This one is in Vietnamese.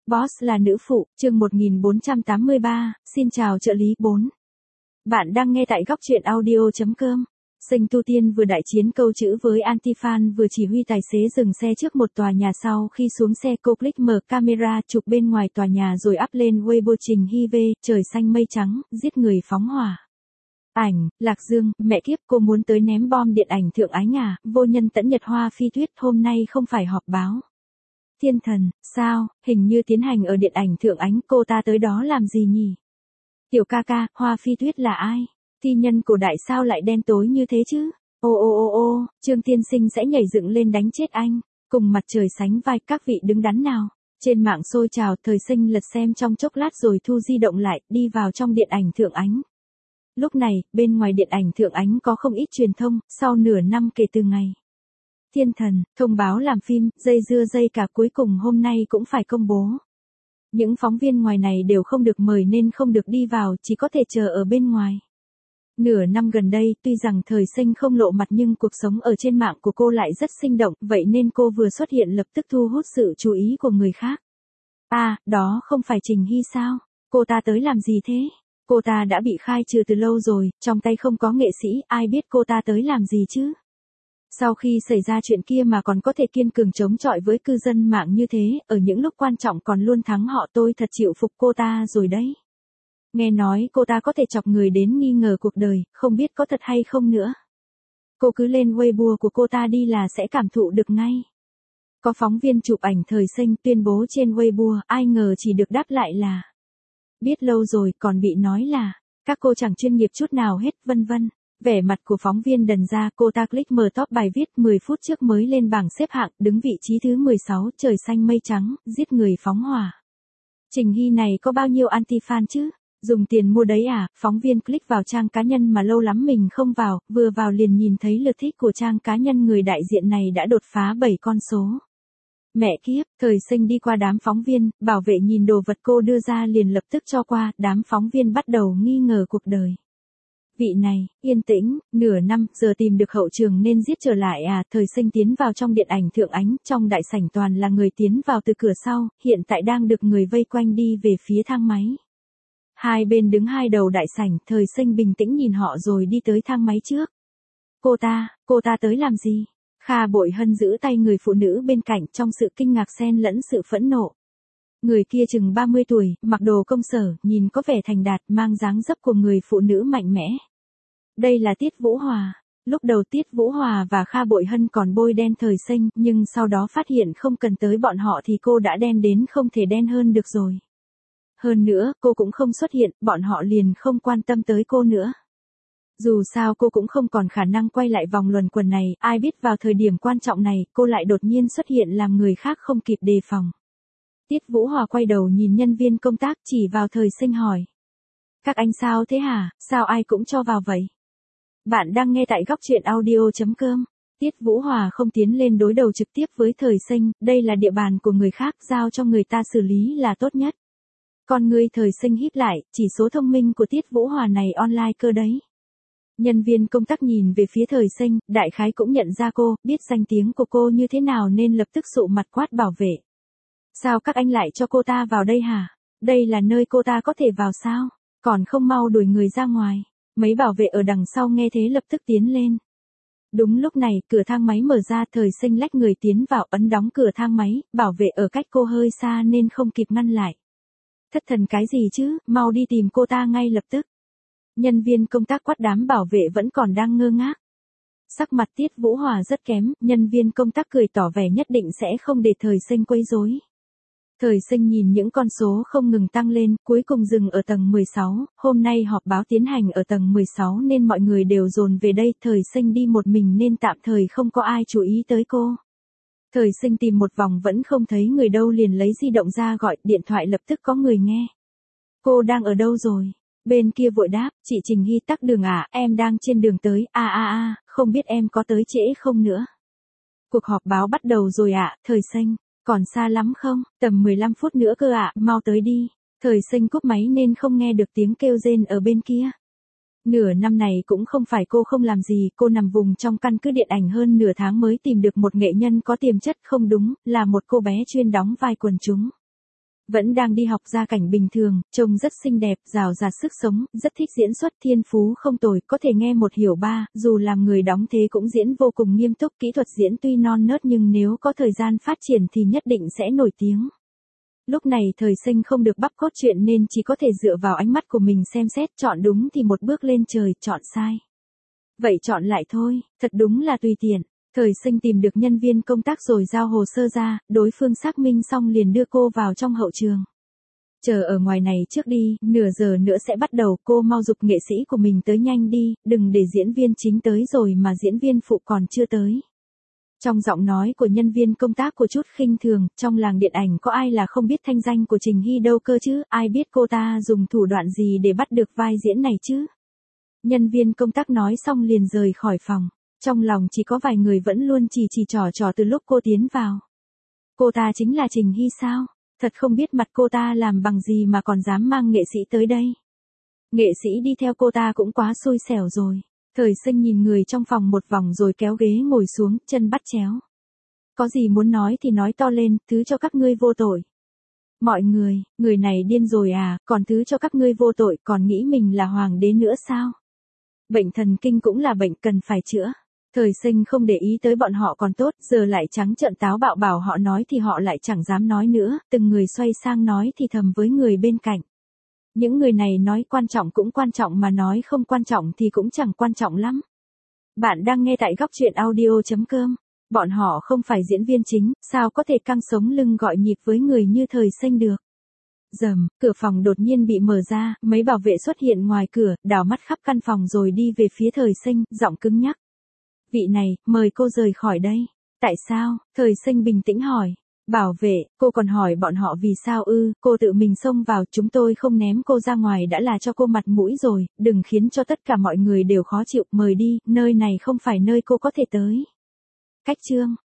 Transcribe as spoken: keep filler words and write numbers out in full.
Boss là nữ phụ, chương một nghìn bốn trăm tám mươi ba, xin chào trợ lý bốn. Bạn đang nghe tại góc truyện audio chấm com. Sinh Tu Tiên vừa đại chiến câu chữ với Antifan vừa chỉ huy tài xế dừng xe trước một tòa nhà sau khi xuống xe cô click mở camera chụp bên ngoài tòa nhà rồi up lên Weibo Trình Hy V, trời xanh mây trắng, giết người phóng hỏa. Ảnh, Lạc Dương, mẹ kiếp cô muốn tới ném bom điện ảnh Thượng Ánh à, vô nhân tẫn nhật Hoa Phi Tuyết hôm nay không phải họp báo. Thiên thần, sao, hình như tiến hành ở điện ảnh Thượng Ánh cô ta tới đó làm gì nhỉ? Tiểu ca ca, Hoa Phi Tuyết là ai? Thi nhân cổ đại sao lại đen tối như thế chứ? Ô ô ô ô, Trương Tiên Sinh sẽ nhảy dựng lên đánh chết anh. Cùng mặt trời sánh vai các vị đứng đắn nào. Trên mạng xôi trào thời sinh lật xem trong chốc lát rồi thu di động lại, đi vào trong điện ảnh Thượng Ánh. Lúc này, bên ngoài điện ảnh Thượng Ánh có không ít truyền thông, sau nửa năm kể từ ngày. Thiên thần, thông báo làm phim, dây dưa dây cả cuối cùng hôm nay cũng phải công bố. Những phóng viên ngoài này đều không được mời nên không được đi vào, chỉ có thể chờ ở bên ngoài. Nửa năm gần đây, tuy rằng thời sinh không lộ mặt nhưng cuộc sống ở trên mạng của cô lại rất sinh động, vậy nên cô vừa xuất hiện lập tức thu hút sự chú ý của người khác. À, đó không phải Trình Hy sao? Cô ta tới làm gì thế? Cô ta đã bị khai trừ từ lâu rồi, trong tay không có nghệ sĩ, ai biết cô ta tới làm gì chứ? Sau khi xảy ra chuyện kia mà còn có thể kiên cường chống chọi với cư dân mạng như thế, ở những lúc quan trọng còn luôn thắng họ, tôi thật chịu phục cô ta rồi đấy. Nghe nói cô ta có thể chọc người đến nghi ngờ cuộc đời, không biết có thật hay không nữa. Cô cứ lên Weibo của cô ta đi là sẽ cảm thụ được ngay. Có phóng viên chụp ảnh thời sinh tuyên bố trên Weibo, ai ngờ chỉ được đáp lại là biết lâu rồi, còn bị nói là các cô chẳng chuyên nghiệp chút nào hết, vân vân. Vẻ mặt của phóng viên đần ra, cô ta click mở top bài viết mười phút trước mới lên bảng xếp hạng, đứng vị trí thứ mười sáu, trời xanh mây trắng, giết người phóng hỏa. Trình Hy này có bao nhiêu anti-fan chứ? Dùng tiền mua đấy à? Phóng viên click vào trang cá nhân mà lâu lắm mình không vào, vừa vào liền nhìn thấy lượt thích của trang cá nhân người đại diện này đã đột phá bảy con số. Mẹ kiếp, thời sinh đi qua đám phóng viên, bảo vệ nhìn đồ vật cô đưa ra liền lập tức cho qua, đám phóng viên bắt đầu nghi ngờ cuộc đời. Vị này, yên tĩnh, nửa năm, giờ tìm được hậu trường nên giết trở lại à, thời sinh tiến vào trong điện ảnh Thượng Ánh, trong đại sảnh toàn là người tiến vào từ cửa sau, hiện tại đang được người vây quanh đi về phía thang máy. Hai bên đứng hai đầu đại sảnh, thời sinh bình tĩnh nhìn họ rồi đi tới thang máy trước. Cô ta, cô ta tới làm gì? Kha Bội Hân giữ tay người phụ nữ bên cạnh trong sự kinh ngạc xen lẫn sự phẫn nộ. Người kia chừng ba mươi tuổi, mặc đồ công sở, nhìn có vẻ thành đạt, mang dáng dấp của người phụ nữ mạnh mẽ. Đây là Tiết Vũ Hòa. Lúc đầu Tiết Vũ Hòa và Kha Bội Hân còn bôi đen thời sinh, nhưng sau đó phát hiện không cần tới bọn họ thì cô đã đen đến không thể đen hơn được rồi. Hơn nữa, cô cũng không xuất hiện, bọn họ liền không quan tâm tới cô nữa. Dù sao cô cũng không còn khả năng quay lại vòng luẩn quẩn này, ai biết vào thời điểm quan trọng này, cô lại đột nhiên xuất hiện làm người khác không kịp đề phòng. Tiết Vũ Hòa quay đầu nhìn nhân viên công tác chỉ vào thời sinh hỏi. Các anh sao thế hả, sao ai cũng cho vào vậy? Bạn đang nghe tại góc truyện audio chấm com. Tiết Vũ Hòa không tiến lên đối đầu trực tiếp với thời sinh, đây là địa bàn của người khác, giao cho người ta xử lý là tốt nhất. Con người thời sinh híp lại, chỉ số thông minh của Tiết Vũ Hòa này online cơ đấy. Nhân viên công tác nhìn về phía thời sinh, đại khái cũng nhận ra cô, biết danh tiếng của cô như thế nào nên lập tức sụ mặt quát bảo vệ. Sao các anh lại cho cô ta vào đây hả? Đây là nơi cô ta có thể vào sao? Còn không mau đuổi người ra ngoài. Mấy bảo vệ ở đằng sau nghe thế lập tức tiến lên. Đúng lúc này, cửa thang máy mở ra, thời sinh lách người tiến vào ấn đóng cửa thang máy, bảo vệ ở cách cô hơi xa nên không kịp ngăn lại. Thất thần cái gì chứ, mau đi tìm cô ta ngay lập tức. Nhân viên công tác quát đám bảo vệ vẫn còn đang ngơ ngác. Sắc mặt Tiết Vũ Hòa rất kém, nhân viên công tác cười tỏ vẻ nhất định sẽ không để thời sinh quấy rối. Thời sinh nhìn những con số không ngừng tăng lên, cuối cùng dừng ở tầng mười sáu, hôm nay họp báo tiến hành ở tầng mười sáu nên mọi người đều dồn về đây, thời sinh đi một mình nên tạm thời không có ai chú ý tới cô. Thời sinh tìm một vòng vẫn không thấy người đâu liền lấy di động ra gọi, điện thoại lập tức có người nghe. Cô đang ở đâu rồi? Bên kia vội đáp, chị Trình Hy tắc đường à, em đang trên đường tới, a a a, không biết em có tới trễ không nữa. Cuộc họp báo bắt đầu rồi ạ, à, thời sinh. Còn xa lắm không? Tầm mười lăm phút nữa cơ ạ, à, mau tới đi. Thời sinh cúp máy nên không nghe được tiếng kêu rên ở bên kia. Nửa năm này cũng không phải cô không làm gì, cô nằm vùng trong căn cứ điện ảnh hơn nửa tháng mới tìm được một nghệ nhân có tiềm chất, không đúng, là một cô bé chuyên đóng vai quần chúng. Vẫn đang đi học, gia cảnh bình thường, trông rất xinh đẹp, rào rạt sức sống, rất thích diễn xuất, thiên phú không tồi, có thể nghe một hiểu ba, dù làm người đóng thế cũng diễn vô cùng nghiêm túc, kỹ thuật diễn tuy non nớt nhưng nếu có thời gian phát triển thì nhất định sẽ nổi tiếng. Lúc này Thời Sinh không được bắp cốt truyện nên chỉ có thể dựa vào ánh mắt của mình xem xét, chọn đúng thì một bước lên trời, chọn sai. Vậy chọn lại thôi, thật đúng là tùy tiện. Thời Sinh tìm được nhân viên công tác rồi giao hồ sơ ra, đối phương xác minh xong liền đưa cô vào trong hậu trường. Chờ ở ngoài này trước đi, nửa giờ nữa sẽ bắt đầu, cô mau giục nghệ sĩ của mình tới nhanh đi, đừng để diễn viên chính tới rồi mà diễn viên phụ còn chưa tới. Trong giọng nói của nhân viên công tác có chút khinh thường, trong làng điện ảnh có ai là không biết thanh danh của Trình Hy đâu cơ chứ, ai biết cô ta dùng thủ đoạn gì để bắt được vai diễn này chứ. Nhân viên công tác nói xong liền rời khỏi phòng. Trong lòng chỉ có vài người vẫn luôn chỉ chỉ trò trò từ lúc cô tiến vào. Cô ta chính là Trình Hy sao? Thật không biết mặt cô ta làm bằng gì mà còn dám mang nghệ sĩ tới đây. Nghệ sĩ đi theo cô ta cũng quá xui xẻo rồi. Thời Sinh nhìn người trong phòng một vòng rồi kéo ghế ngồi xuống, chân bắt chéo. Có gì muốn nói thì nói to lên, thứ cho các ngươi vô tội. Mọi người, người này điên rồi à, còn thứ cho các ngươi vô tội, còn nghĩ mình là hoàng đế nữa sao? Bệnh thần kinh cũng là bệnh cần phải chữa. Thời Sinh không để ý tới bọn họ còn tốt, giờ lại trắng trợn táo bạo bảo họ nói thì họ lại chẳng dám nói nữa, từng người xoay sang nói thì thầm với người bên cạnh. Những người này nói quan trọng cũng quan trọng mà nói không quan trọng thì cũng chẳng quan trọng lắm. Bạn đang nghe tại góc truyện audio chấm com. Bọn họ không phải diễn viên chính, sao có thể căng sống lưng gọi nhịp với người như Thời Sinh được. Rầm, cửa phòng đột nhiên bị mở ra, mấy bảo vệ xuất hiện ngoài cửa, đảo mắt khắp căn phòng rồi đi về phía Thời Sinh, giọng cứng nhắc. Vị này, mời cô rời khỏi đây. Tại sao? Thời Sinh bình tĩnh hỏi. Bảo vệ, cô còn hỏi bọn họ vì sao ư, cô tự mình xông vào, chúng tôi không ném cô ra ngoài đã là cho cô mặt mũi rồi, đừng khiến cho tất cả mọi người đều khó chịu, mời đi, nơi này không phải nơi cô có thể tới. Cách chương.